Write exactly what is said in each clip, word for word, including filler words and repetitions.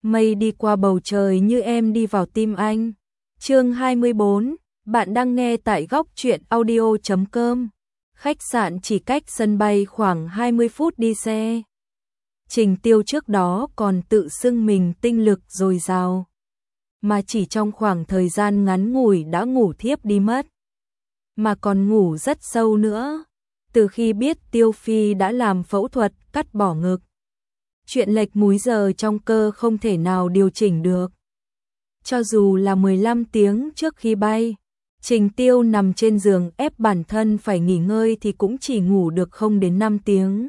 mây đi qua bầu trời như em đi vào tim anh. Chương hai mươi bốn, bạn đang nghe tại góc truyện audio chấm com. Khách sạn chỉ cách sân bay khoảng hai mươi phút đi xe. Trình Tiêu trước đó còn tự xưng mình tinh lực dồi dào, mà chỉ trong khoảng thời gian ngắn ngủi đã ngủ thiếp đi mất. Mà còn ngủ rất sâu nữa, từ khi biết Tiêu Phi đã làm phẫu thuật cắt bỏ ngực. Chuyện lệch múi giờ trong cơ không thể nào điều chỉnh được. Cho dù là mười lăm tiếng trước khi bay, Trình Tiêu nằm trên giường ép bản thân phải nghỉ ngơi thì cũng chỉ ngủ được không đến năm tiếng.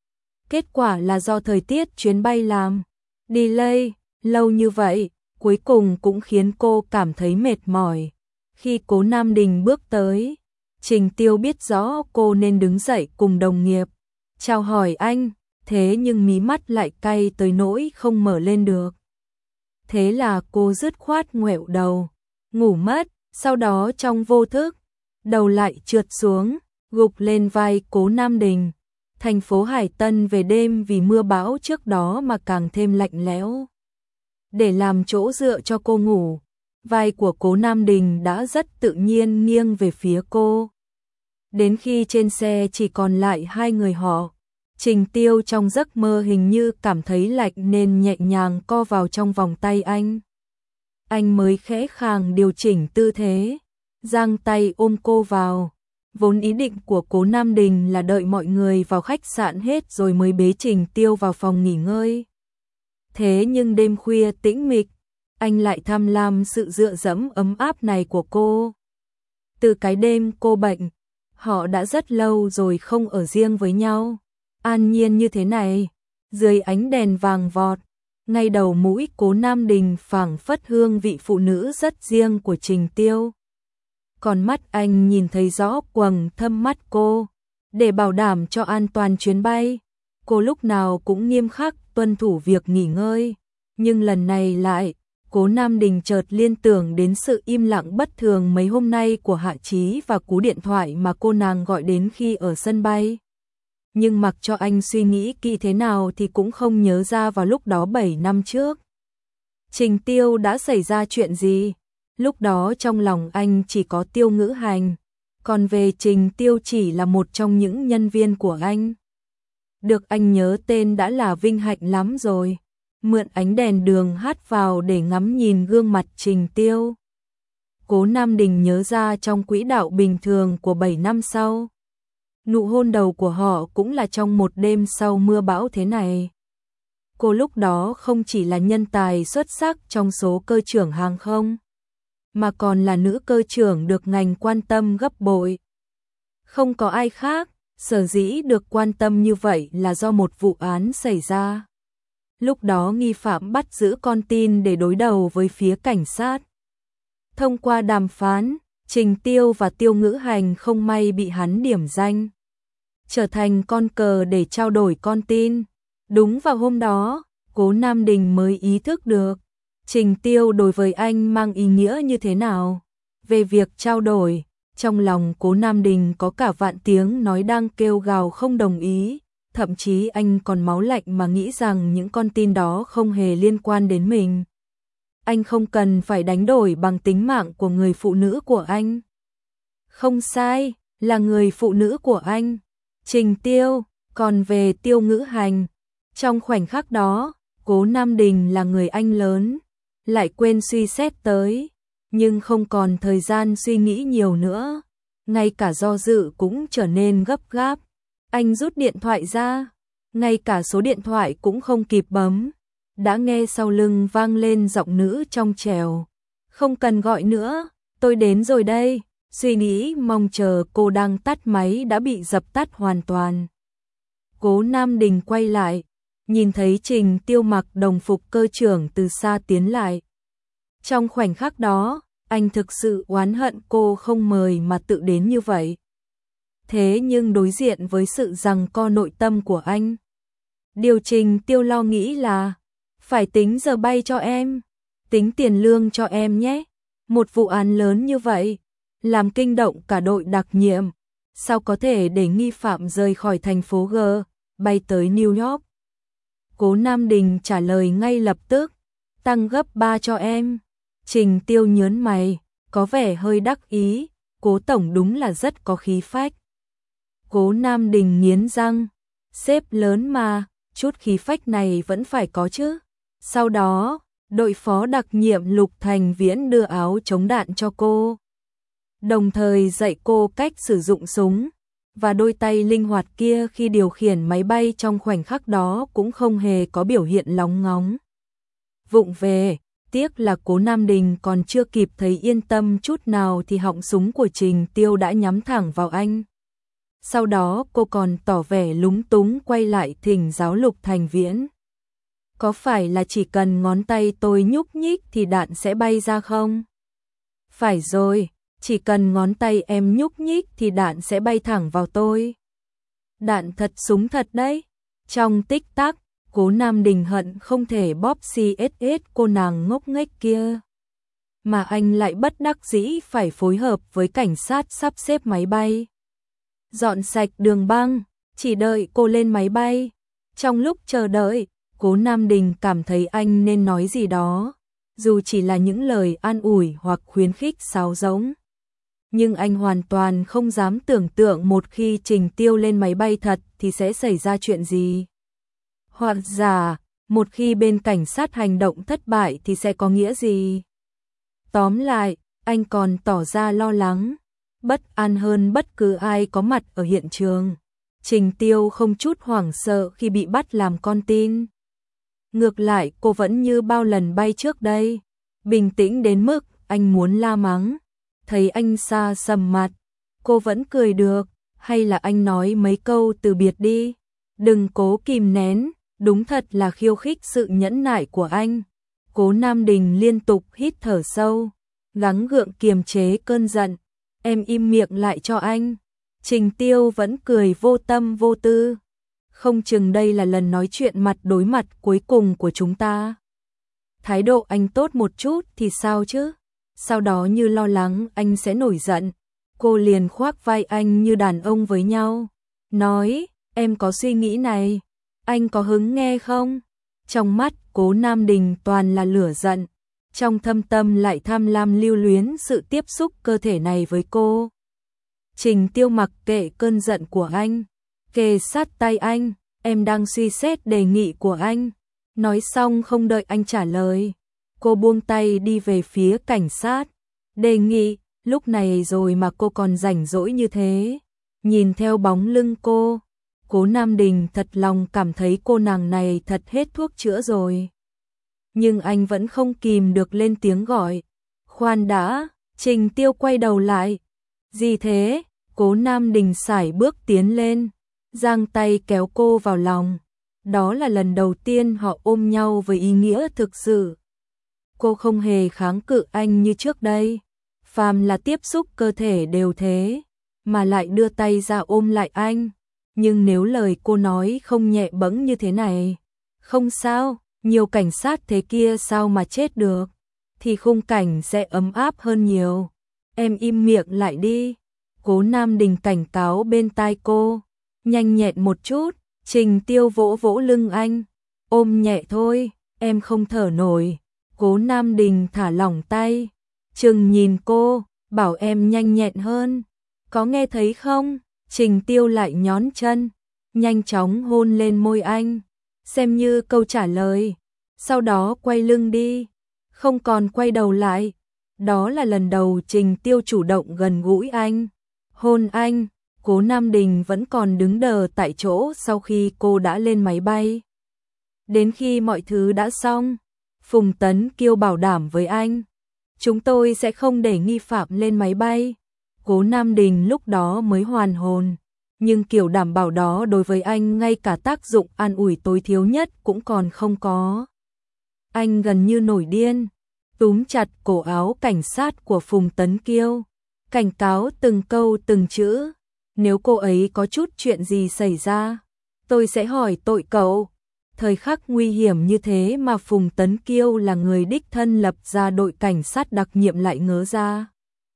Kết quả là do thời tiết chuyến bay làm delay lâu như vậy, cuối cùng cũng khiến cô cảm thấy mệt mỏi. Khi Cố Nam Đình bước tới, Trình Tiêu biết rõ cô nên đứng dậy cùng đồng nghiệp chào hỏi anh, thế nhưng mí mắt lại cay tới nỗi không mở lên được. Thế là cô dứt khoát ngoẹo đầu, ngủ mất, sau đó trong vô thức, đầu lại trượt xuống, gục lên vai Cố Nam Đình. Thành phố Hải Tân về đêm vì mưa bão trước đó mà càng thêm lạnh lẽo. Để làm chỗ dựa cho cô ngủ, vai của Cố Nam Đình đã rất tự nhiên nghiêng về phía cô. Đến khi trên xe chỉ còn lại hai người họ, Trình Tiêu trong giấc mơ hình như cảm thấy lạnh nên nhẹ nhàng co vào trong vòng tay anh. Anh mới khẽ khàng điều chỉnh tư thế, giang tay ôm cô vào. Vốn ý định của Cố Nam Đình là đợi mọi người vào khách sạn hết rồi mới bế Trình Tiêu vào phòng nghỉ ngơi. Thế nhưng đêm khuya tĩnh mịch, anh lại tham lam sự dựa dẫm ấm áp này của cô. Từ cái đêm cô bệnh, họ đã rất lâu rồi không ở riêng với nhau. An nhiên như thế này, dưới ánh đèn vàng vọt, ngay đầu mũi Cố Nam Đình phảng phất hương vị phụ nữ rất riêng của Trình Tiêu. Còn mắt anh nhìn thấy rõ quầng thâm mắt cô. Để bảo đảm cho an toàn chuyến bay, cô lúc nào cũng nghiêm khắc tuân thủ việc nghỉ ngơi. Nhưng lần này lại, Cố Nam Đình chợt liên tưởng đến sự im lặng bất thường mấy hôm nay của Hạ Chí và cú điện thoại mà cô nàng gọi đến khi ở sân bay. Nhưng mặc cho anh suy nghĩ kỹ thế nào thì cũng không nhớ ra vào lúc đó bảy năm trước Trình Tiêu đã xảy ra chuyện gì. Lúc đó trong lòng anh chỉ có Tiêu Ngữ Hành, còn về Trình Tiêu chỉ là một trong những nhân viên của anh. Được anh nhớ tên đã là vinh hạnh lắm rồi. Mượn ánh đèn đường hắt vào để ngắm nhìn gương mặt Trình Tiêu, Cố Nam Đình nhớ ra trong quỹ đạo bình thường của bảy năm sau, nụ hôn đầu của họ cũng là trong một đêm sau mưa bão thế này. Cô lúc đó không chỉ là nhân tài xuất sắc trong số cơ trưởng hàng không, mà còn là nữ cơ trưởng được ngành quan tâm gấp bội. Không có ai khác, sở dĩ được quan tâm như vậy là do một vụ án xảy ra. Lúc đó nghi phạm bắt giữ con tin để đối đầu với phía cảnh sát. Thông qua đàm phán, Trình Tiêu và Tiêu Ngữ Hành không may bị hắn điểm danh, trở thành con cờ để trao đổi con tin. Đúng vào hôm đó, Cố Nam Đình mới ý thức được Trình Tiêu đối với anh mang ý nghĩa như thế nào. Về việc trao đổi, trong lòng Cố Nam Đình có cả vạn tiếng nói đang kêu gào không đồng ý. Thậm chí anh còn máu lạnh mà nghĩ rằng những con tin đó không hề liên quan đến mình. Anh không cần phải đánh đổi bằng tính mạng của người phụ nữ của anh. Không sai, là người phụ nữ của anh, Trình Tiêu. Còn về Tiêu Ngữ Hành, trong khoảnh khắc đó, Cố Nam Đình là người anh lớn, lại quên suy xét tới, nhưng không còn thời gian suy nghĩ nhiều nữa. Ngay cả do dự cũng trở nên gấp gáp. Anh rút điện thoại ra, ngay cả số điện thoại cũng không kịp bấm. Đã nghe sau lưng vang lên giọng nữ trong trẻo. Không cần gọi nữa, tôi đến rồi đây. Suy nghĩ mong chờ cô đang tắt máy đã bị dập tắt hoàn toàn. Cố Nam Đình quay lại, nhìn thấy Trình Tiêu mặc đồng phục cơ trưởng từ xa tiến lại. Trong khoảnh khắc đó, anh thực sự oán hận cô không mời mà tự đến như vậy. Thế nhưng đối diện với sự giằng co nội tâm của anh, điều Trình Tiêu lo nghĩ là phải tính giờ bay cho em, tính tiền lương cho em nhé. Một vụ án lớn như vậy, làm kinh động cả đội đặc nhiệm, sao có thể để nghi phạm rời khỏi thành phố G, bay tới New York. Cố Nam Đình trả lời ngay lập tức, tăng gấp ba cho em. Trình Tiêu nhớn mày, có vẻ hơi đắc ý, Cố tổng đúng là rất có khí phách. Cố Nam Đình nghiến răng, sếp lớn mà, chút khí phách này vẫn phải có chứ. Sau đó, đội phó đặc nhiệm Lục Thành Viễn đưa áo chống đạn cho cô, đồng thời dạy cô cách sử dụng súng, và đôi tay linh hoạt kia khi điều khiển máy bay trong khoảnh khắc đó cũng không hề có biểu hiện lóng ngóng. Vụng về, tiếc là Cố Nam Đình còn chưa kịp thấy yên tâm chút nào thì họng súng của Trình Tiêu đã nhắm thẳng vào anh. Sau đó cô còn tỏ vẻ lúng túng quay lại thỉnh giáo Lục Thành Viễn. Có phải là chỉ cần ngón tay tôi nhúc nhích thì đạn sẽ bay ra không? Phải rồi, chỉ cần ngón tay em nhúc nhích thì đạn sẽ bay thẳng vào tôi. Đạn thật súng thật đấy. Trong tích tắc, Cố Nam Đình hận không thể bóp xê ét ét cô nàng ngốc nghếch kia. Mà anh lại bất đắc dĩ phải phối hợp với cảnh sát sắp xếp máy bay. Dọn sạch đường băng, chỉ đợi cô lên máy bay. Trong lúc chờ đợi, Cố Nam Đình cảm thấy anh nên nói gì đó, dù chỉ là những lời an ủi hoặc khuyến khích sáo rỗng. Nhưng anh hoàn toàn không dám tưởng tượng một khi Trình Tiêu lên máy bay thật thì sẽ xảy ra chuyện gì. Hoặc giả, một khi bên cảnh sát hành động thất bại thì sẽ có nghĩa gì. Tóm lại, anh còn tỏ ra lo lắng, bất an hơn bất cứ ai có mặt ở hiện trường. Trình Tiêu không chút hoảng sợ khi bị bắt làm con tin. Ngược lại, cô vẫn như bao lần bay trước đây, bình tĩnh đến mức anh muốn la mắng. Thấy anh xa sầm mặt, cô vẫn cười được, hay là anh nói mấy câu từ biệt đi. Đừng cố kìm nén, đúng thật là khiêu khích sự nhẫn nại của anh. Cố Nam Đình liên tục hít thở sâu, gắng gượng kiềm chế cơn giận. Em im miệng lại cho anh. Trình Tiêu vẫn cười vô tâm vô tư. Không chừng đây là lần nói chuyện mặt đối mặt cuối cùng của chúng ta. Thái độ anh tốt một chút thì sao chứ? Sau đó như lo lắng anh sẽ nổi giận, cô liền khoác vai anh như đàn ông với nhau. Nói, em có suy nghĩ này, anh có hứng nghe không? Trong mắt Cố Nam Đình toàn là lửa giận, trong thâm tâm lại tham lam lưu luyến sự tiếp xúc cơ thể này với cô. Trình Tiêu mặc kệ cơn giận của anh, kề sát tay anh, em đang suy xét đề nghị của anh. Nói xong không đợi anh trả lời, cô buông tay đi về phía cảnh sát. Đề nghị, lúc này rồi mà cô còn rảnh rỗi như thế. Nhìn theo bóng lưng cô, Cố Nam Đình thật lòng cảm thấy cô nàng này thật hết thuốc chữa rồi. Nhưng anh vẫn không kìm được lên tiếng gọi. Khoan đã, Trình Tiêu quay đầu lại. Gì thế? Cố Nam Đình sải bước tiến lên, giang tay kéo cô vào lòng. Đó là lần đầu tiên họ ôm nhau với ý nghĩa thực sự. Cô không hề kháng cự anh như trước đây, phàm là tiếp xúc cơ thể đều thế, mà lại đưa tay ra ôm lại anh. Nhưng nếu lời cô nói không nhẹ bẫng như thế này, không sao, nhiều cảnh sát thế kia sao mà chết được, thì khung cảnh sẽ ấm áp hơn nhiều. Em im miệng lại đi. Cố Nam Đình cảnh cáo bên tai cô, nhanh nhẹn một chút. Trình Tiêu vỗ vỗ lưng anh, ôm nhẹ thôi, em không thở nổi. Cố Nam Đình thả lỏng tay, chừng nhìn cô, bảo em nhanh nhẹn hơn. Có nghe thấy không? Trình Tiêu lại nhón chân, nhanh chóng hôn lên môi anh, xem như câu trả lời. Sau đó quay lưng đi, không còn quay đầu lại. Đó là lần đầu Trình Tiêu chủ động gần gũi anh, hôn anh. Cố Nam Đình vẫn còn đứng đờ tại chỗ sau khi cô đã lên máy bay. Đến khi mọi thứ đã xong, Phùng Tấn Kiêu bảo đảm với anh, chúng tôi sẽ không để nghi phạm lên máy bay. Cố Nam Đình lúc đó mới hoàn hồn, nhưng kiểu đảm bảo đó đối với anh ngay cả tác dụng an ủi tối thiếu nhất cũng còn không có. Anh gần như nổi điên, túm chặt cổ áo cảnh sát của Phùng Tấn Kiêu, cảnh cáo từng câu từng chữ. Nếu cô ấy có chút chuyện gì xảy ra, tôi sẽ hỏi tội cậu. Thời khắc nguy hiểm như thế mà Phùng Tấn Kiêu là người đích thân lập ra đội cảnh sát đặc nhiệm lại ngớ ra.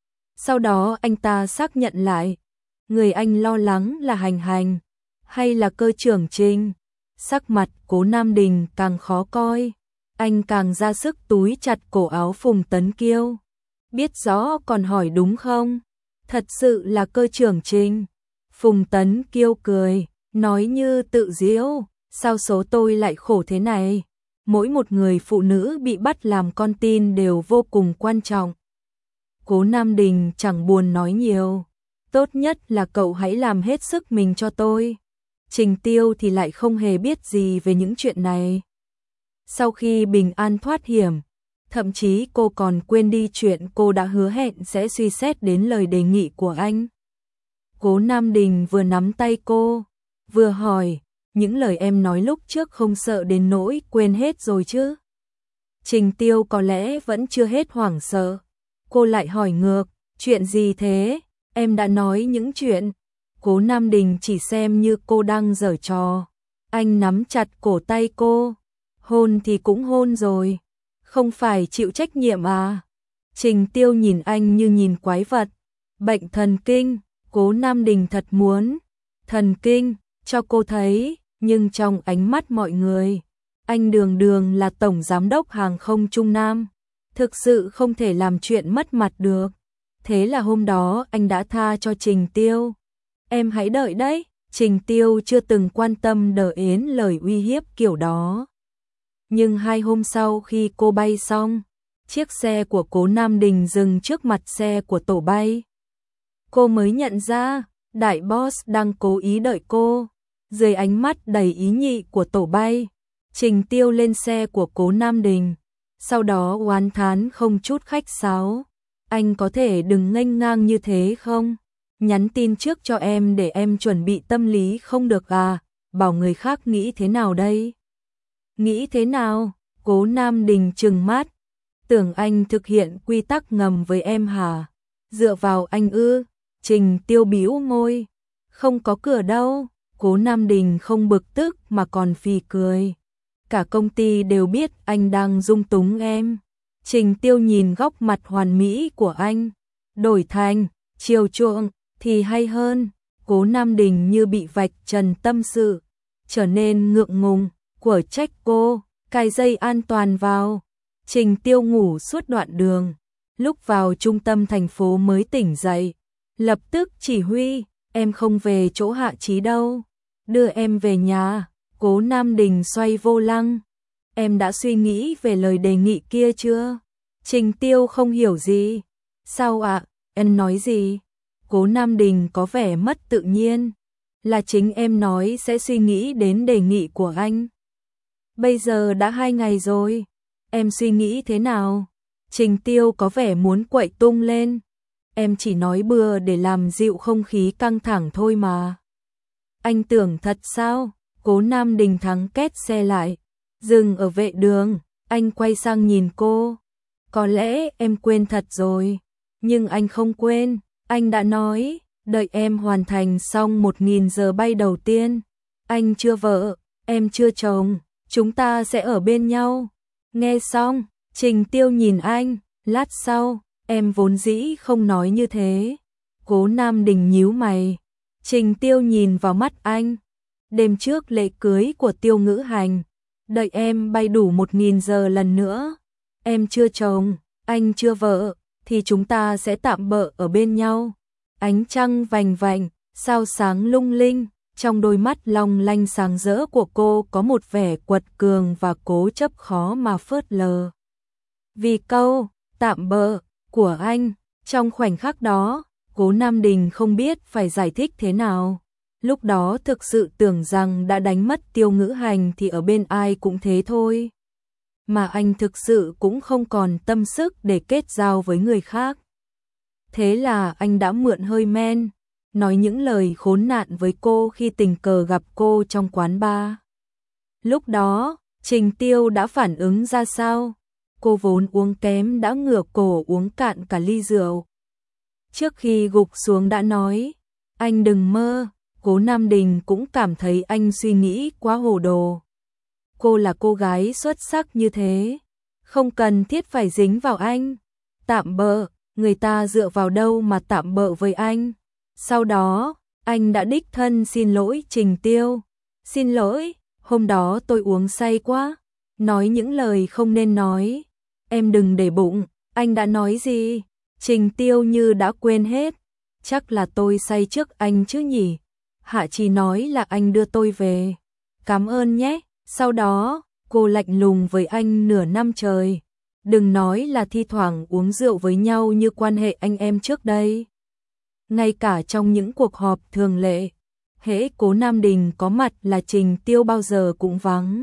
Sau đó anh ta xác nhận lại, người anh lo lắng là Hành Hành, hay là cơ trưởng Trình. Sắc mặt Cố Nam Đình càng khó coi, Anh càng ra sức túi chặt cổ áo Phùng Tấn Kiêu. Biết rõ còn hỏi đúng không? Thật sự là cơ trưởng Trình. Phùng Tấn Kiêu cười, nói như tự giễu, sao số tôi lại khổ thế này? Mỗi một người phụ nữ bị bắt làm con tin đều vô cùng quan trọng. Cố Nam Đình chẳng buồn nói nhiều. Tốt nhất là cậu hãy làm hết sức mình cho tôi. Trình Tiêu thì lại không hề biết gì về những chuyện này. Sau khi bình an thoát hiểm, thậm chí cô còn quên đi chuyện cô đã hứa hẹn sẽ suy xét đến lời đề nghị của anh. Cố Nam Đình vừa nắm tay cô, vừa hỏi, những lời em nói lúc trước không sợ đến nỗi quên hết rồi chứ? Trình Tiêu có lẽ vẫn chưa hết hoảng sợ. Cô lại hỏi ngược, chuyện gì thế? Em đã nói những chuyện. Cố Nam Đình chỉ xem như cô đang giở trò. Anh nắm chặt cổ tay cô. Hôn thì cũng hôn rồi. Không phải chịu trách nhiệm à? Trình Tiêu nhìn anh như nhìn quái vật. Bệnh thần kinh. Cố Nam Đình thật muốn thần kinh cho cô thấy, nhưng trong ánh mắt mọi người, anh đường đường là tổng giám đốc hàng không Trung Nam, thực sự không thể làm chuyện mất mặt được. Thế là hôm đó anh đã tha cho Trình Tiêu. Em hãy đợi đấy. Trình Tiêu chưa từng quan tâm đờ ến lời uy hiếp kiểu đó. Nhưng hai hôm sau khi cô bay xong, chiếc xe của Cố Nam Đình dừng trước mặt xe của tổ bay. Cô mới nhận ra, đại boss đang cố ý đợi cô. Dưới ánh mắt đầy ý nhị của tổ bay, Trình Tiêu lên xe của Cố Nam Đình, sau đó oán thán không chút khách sáo. Anh có thể đừng nghênh ngang như thế không? Nhắn tin trước cho em để em chuẩn bị tâm lý không được à? Bảo người khác nghĩ thế nào đây? Nghĩ thế nào? Cố Nam Đình trừng mắt. Tưởng anh thực hiện quy tắc ngầm với em hả? Dựa vào anh ư? Trình Tiêu bĩu môi. Không có cửa đâu. Cố Nam Đình không bực tức mà còn phì cười. Cả công ty đều biết anh đang dung túng em. Trình Tiêu nhìn góc mặt hoàn mỹ của anh. Đổi thành chiều chuộng thì hay hơn. Cố Nam Đình như bị vạch trần tâm sự, trở nên ngượng ngùng, của trách cô, cài dây an toàn vào. Trình Tiêu ngủ suốt đoạn đường, lúc vào trung tâm thành phố mới tỉnh dậy, lập tức chỉ huy, em không về chỗ Hạ Chí đâu, đưa em về nhà. Cố Nam Đình xoay vô lăng. Em đã suy nghĩ về lời đề nghị kia chưa? Trình Tiêu không hiểu gì. Sao ạ? À? Em nói gì? Cố Nam Đình có vẻ mất tự nhiên. Là chính em nói sẽ suy nghĩ đến đề nghị của anh. Bây giờ đã hai ngày rồi. Em suy nghĩ thế nào? Trình Tiêu có vẻ muốn quậy tung lên. Em chỉ nói bừa để làm dịu không khí căng thẳng thôi mà. Anh tưởng thật sao? Cố Nam Đình thắng két xe lại, dừng ở vệ đường. Anh quay sang nhìn cô. Có lẽ em quên thật rồi. Nhưng anh không quên. Anh đã nói, đợi em hoàn thành xong một nghìn giờ bay đầu tiên. Anh chưa vợ, em chưa chồng, chúng ta sẽ ở bên nhau. Nghe xong, Trình Tiêu nhìn anh, lát sau, em vốn dĩ không nói như thế. Cố Nam Đình nhíu mày. Trình Tiêu nhìn vào mắt anh. Đêm trước lễ cưới của Tiêu Ngữ Hành, đợi em bay đủ một nghìn giờ lần nữa. Em chưa chồng, anh chưa vợ, thì chúng ta sẽ tạm bợ ở bên nhau. Ánh trăng vành vành, sao sáng lung linh, trong đôi mắt long lanh sáng rỡ của cô có một vẻ quật cường và cố chấp khó mà phớt lờ. Vì câu tạm bợ của anh, trong khoảnh khắc đó, Cố Nam Đình không biết phải giải thích thế nào. Lúc đó thực sự tưởng rằng đã đánh mất Tiêu Ngữ Hành thì ở bên ai cũng thế thôi. Mà anh thực sự cũng không còn tâm sức để kết giao với người khác. Thế là anh đã mượn hơi men, nói những lời khốn nạn với cô khi tình cờ gặp cô trong quán bar. Lúc đó, Trình Tiêu đã phản ứng ra sao? Cô vốn uống kém đã ngửa cổ uống cạn cả ly rượu. Trước khi gục xuống đã nói, anh đừng mơ. Cố Nam Đình cũng cảm thấy anh suy nghĩ quá hồ đồ. Cô là cô gái xuất sắc như thế, không cần thiết phải dính vào anh. Tạm bợ, người ta dựa vào đâu mà tạm bợ với anh. Sau đó, anh đã đích thân xin lỗi Trình Tiêu. Xin lỗi, hôm đó tôi uống say quá. nói những lời không nên nói. Em đừng để bụng, anh đã nói gì? Trình Tiêu như đã quên hết. Chắc là tôi say trước anh chứ nhỉ? Hạ Trì nói là anh đưa tôi về. Cảm ơn nhé. Sau đó, cô lạnh lùng với anh nửa năm trời. Đừng nói là thi thoảng uống rượu với nhau như quan hệ anh em trước đây. Ngay cả trong những cuộc họp thường lệ, hễ Cố Nam Đình có mặt là Trình Tiêu bao giờ cũng vắng.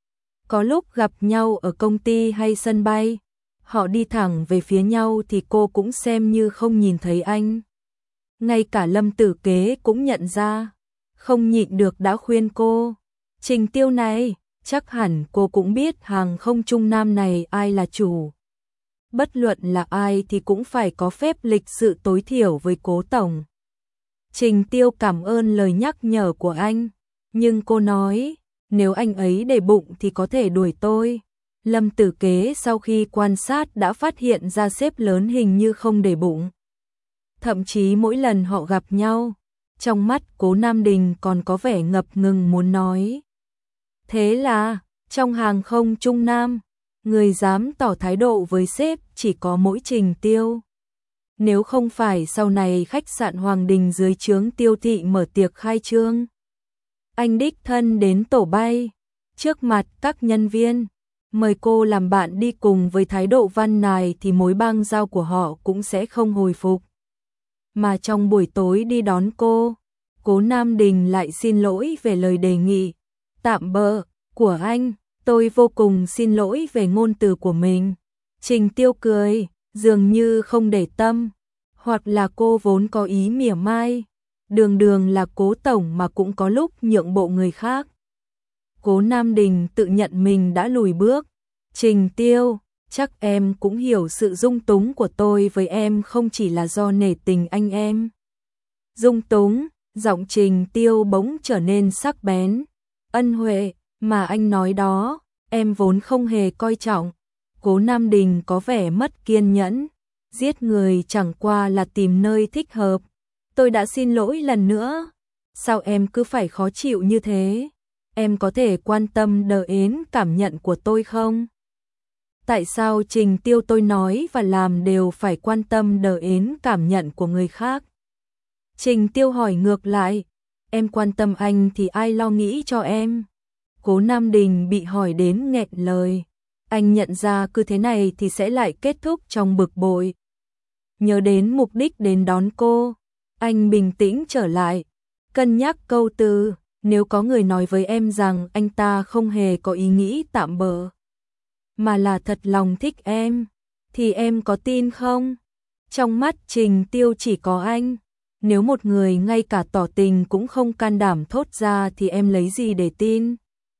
Có lúc gặp nhau ở công ty hay sân bay, họ đi thẳng về phía nhau thì cô cũng xem như không nhìn thấy anh. Ngay cả Lâm Tử Kế cũng nhận ra, không nhịn được đã khuyên cô. Trình Tiêu này, chắc hẳn cô cũng biết hàng không Trung Nam này ai là chủ. Bất luận là ai thì cũng phải có phép lịch sự tối thiểu với Cố tổng. Trình Tiêu cảm ơn lời nhắc nhở của anh, nhưng cô nói, nếu anh ấy để bụng thì có thể đuổi tôi. Lâm Tử Kế sau khi quan sát đã phát hiện ra sếp lớn hình như không để bụng. Thậm chí mỗi lần họ gặp nhau, trong mắt Cố Nam Đình còn có vẻ ngập ngừng muốn nói. Thế là, trong hàng không Trung Nam, người dám tỏ thái độ với sếp chỉ có mỗi Trình Tiêu. Nếu không phải sau này khách sạn Hoàng Đình dưới trướng Tiêu thị mở tiệc khai trương, anh đích thân đến tổ bay, trước mặt các nhân viên, mời cô làm bạn đi cùng với thái độ văn nài thì mối bang giao của họ cũng sẽ không hồi phục. Mà trong buổi tối đi đón cô, Cố Nam Đình lại xin lỗi về lời đề nghị tạm bợ của anh. Tôi vô cùng xin lỗi về ngôn từ của mình. Trình Tiêu cười, dường như không để tâm, hoặc là cô vốn có ý mỉa mai. Đường đường là Cố tổng mà cũng có lúc nhượng bộ người khác. Cố Nam Đình tự nhận mình đã lùi bước. Trình Tiêu, chắc em cũng hiểu sự dung túng của tôi với em không chỉ là do nể tình anh em. Dung túng, giọng Trình Tiêu bỗng trở nên sắc bén. Ân huệ mà anh nói đó, em vốn không hề coi trọng. Cố Nam Đình có vẻ mất kiên nhẫn. Giết người chẳng qua là tìm nơi thích hợp. Tôi đã xin lỗi lần nữa. Sao em cứ phải khó chịu như thế? Em có thể quan tâm đờ ến cảm nhận của tôi không? Tại sao Trình Tiêu tôi nói và làm đều phải quan tâm đờ ến cảm nhận của người khác? Trình Tiêu hỏi ngược lại, em quan tâm anh thì ai lo nghĩ cho em? Cố Nam Đình bị hỏi đến nghẹn lời. Anh nhận ra cứ thế này thì sẽ lại kết thúc trong bực bội. Nhớ đến mục đích đến đón cô, anh bình tĩnh trở lại, cân nhắc câu từ, nếu có người nói với em rằng anh ta không hề có ý nghĩ tạm bợ, mà là thật lòng thích em, thì em có tin không? Trong mắt Trình Tiêu chỉ có anh, nếu một người ngay cả tỏ tình cũng không can đảm thốt ra thì em lấy gì để tin?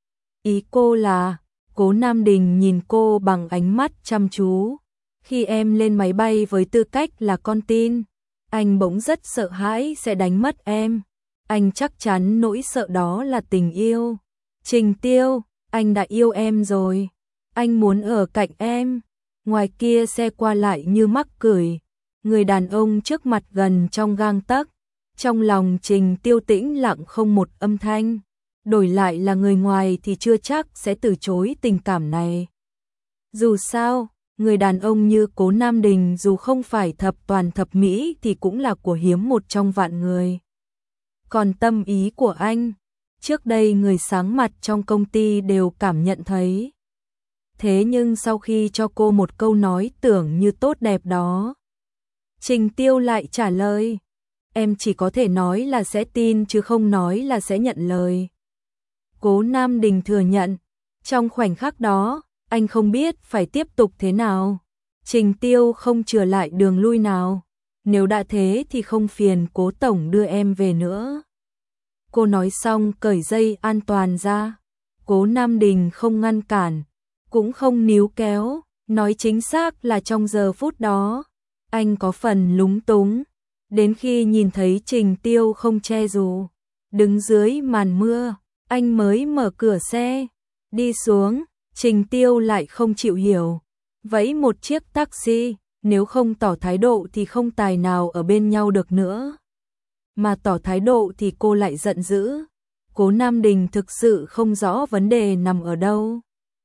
Ý cô là, Cố Nam Đình nhìn cô bằng ánh mắt chăm chú. Khi em lên máy bay với tư cách là con tin, anh bỗng rất sợ hãi sẽ đánh mất em. Anh chắc chắn nỗi sợ đó là tình yêu. Trình Tiêu, anh đã yêu em rồi. Anh muốn ở cạnh em. Ngoài kia xe qua lại như mắc cười. Người đàn ông trước mặt gần trong gang tấc. Trong lòng Trình Tiêu tĩnh lặng không một âm thanh. Đổi lại là người ngoài thì chưa chắc sẽ từ chối tình cảm này. Dù sao, người đàn ông như Cố Nam Đình dù không phải thập toàn thập mỹ thì cũng là của hiếm một trong vạn người. Còn tâm ý của anh, trước đây người sáng mặt trong công ty đều cảm nhận thấy. Thế nhưng sau khi cho cô một câu nói tưởng như tốt đẹp đó, Trình Tiêu lại trả lời, em chỉ có thể nói là sẽ tin chứ không nói là sẽ nhận lời. Cố Nam Đình thừa nhận, trong khoảnh khắc đó, anh không biết phải tiếp tục thế nào. Trình Tiêu không chừa lại đường lui nào. Nếu đã thế thì không phiền Cố tổng đưa em về nữa. Cô nói xong cởi dây an toàn ra. Cố Nam Đình không ngăn cản, cũng không níu kéo. Nói chính xác là trong giờ phút đó, anh có phần lúng túng. Đến khi nhìn thấy Trình Tiêu không che dù, đứng dưới màn mưa, anh mới mở cửa xe, đi xuống. Trình Tiêu lại không chịu hiểu, vẫy một chiếc taxi, nếu không tỏ thái độ thì không tài nào ở bên nhau được nữa. Mà tỏ thái độ thì cô lại giận dữ. Cố Nam Đình thực sự không rõ vấn đề nằm ở đâu.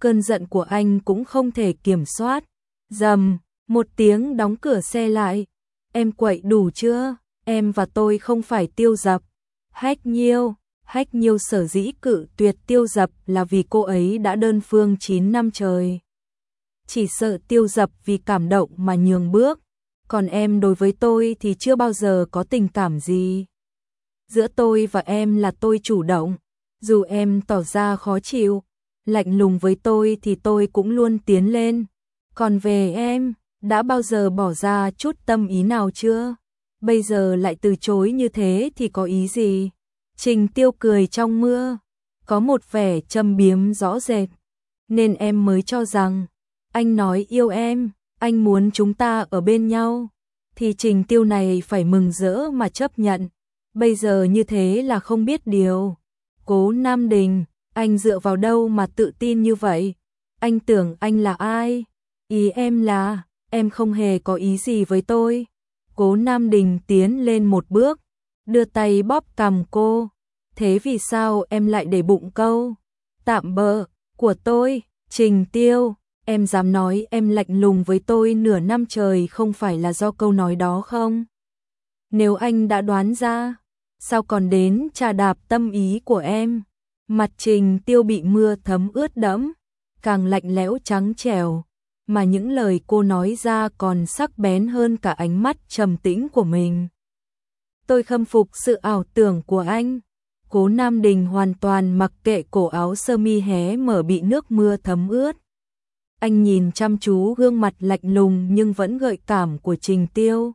cơn giận của anh cũng không thể kiểm soát. Rầm, một tiếng đóng cửa xe lại. Em quậy đủ chưa? Em và tôi không phải Tiêu Dập. Hách Nhiêu, Hách Nhiêu sở dĩ cự tuyệt Tiêu Dập là vì cô ấy đã đơn phương chín năm trời. Chỉ sợ Tiêu Dập vì cảm động mà nhường bước, còn em đối với tôi thì chưa bao giờ có tình cảm gì. Giữa tôi và em là tôi chủ động, dù em tỏ ra khó chịu, lạnh lùng với tôi thì tôi cũng luôn tiến lên. Còn về em, đã bao giờ bỏ ra chút tâm ý nào chưa? Bây giờ lại từ chối như thế thì có ý gì? Trình Tiêu cười trong mưa, có một vẻ châm biếm rõ rệt, nên em mới cho rằng anh nói yêu em, anh muốn chúng ta ở bên nhau, thì Trình Tiêu này phải mừng rỡ mà chấp nhận. Bây giờ như thế là không biết điều. Cố Nam Đình, anh dựa vào đâu mà tự tin như vậy? Anh tưởng anh là ai? Ý em là, em không hề có ý gì với tôi. Cố Nam Đình tiến lên một bước, đưa tay bóp cằm cô. Thế vì sao em lại để bụng câu tạm bợ của tôi? Trình Tiêu, em dám nói em lạnh lùng với tôi nửa năm trời không phải là do câu nói đó không? Nếu anh đã đoán ra, sao còn đến trà đạp tâm ý của em? Mặt Trình Tiêu bị mưa thấm ướt đẫm, càng lạnh lẽo trắng trẻo, mà những lời cô nói ra còn sắc bén hơn cả ánh mắt trầm tĩnh của mình. Tôi khâm phục sự ảo tưởng của anh. Cố Nam Đình hoàn toàn mặc kệ cổ áo sơ mi hé mở bị nước mưa thấm ướt. Anh nhìn chăm chú gương mặt lạnh lùng nhưng vẫn gợi cảm của Trình Tiêu.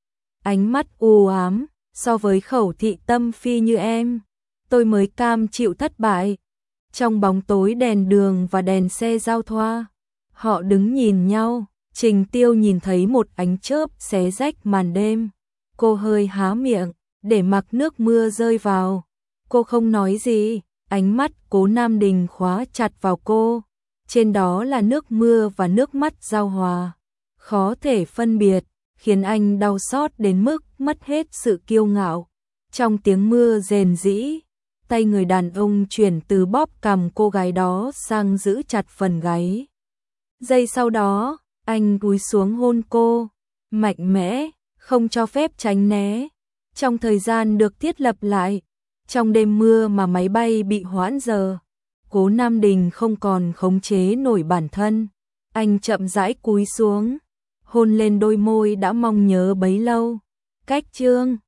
Ánh mắt u ám, so với Khẩu Thị Tâm Phi như em, tôi mới cam chịu thất bại. Trong bóng tối đèn đường và đèn xe giao thoa, họ đứng nhìn nhau. Trình Tiêu nhìn thấy một ánh chớp xé rách màn đêm. Cô hơi há miệng, để mặc nước mưa rơi vào. Cô không nói gì, ánh mắt Cố Nam Đình khóa chặt vào cô. Trên đó là nước mưa và nước mắt giao hòa, khó thể phân biệt, khiến anh đau xót đến mức mất hết sự kiêu ngạo. Trong tiếng mưa rền rĩ, tay người đàn ông chuyển từ bóp cằm cô gái đó sang giữ chặt phần gáy. Giây sau đó, anh cúi xuống hôn cô, mạnh mẽ, không cho phép tránh né. Trong thời gian được thiết lập lại, trong đêm mưa mà máy bay bị hoãn giờ, Cố Nam Đình không còn khống chế nổi bản thân. Anh chậm rãi cúi xuống, hôn lên đôi môi đã mong nhớ bấy lâu. Cách chương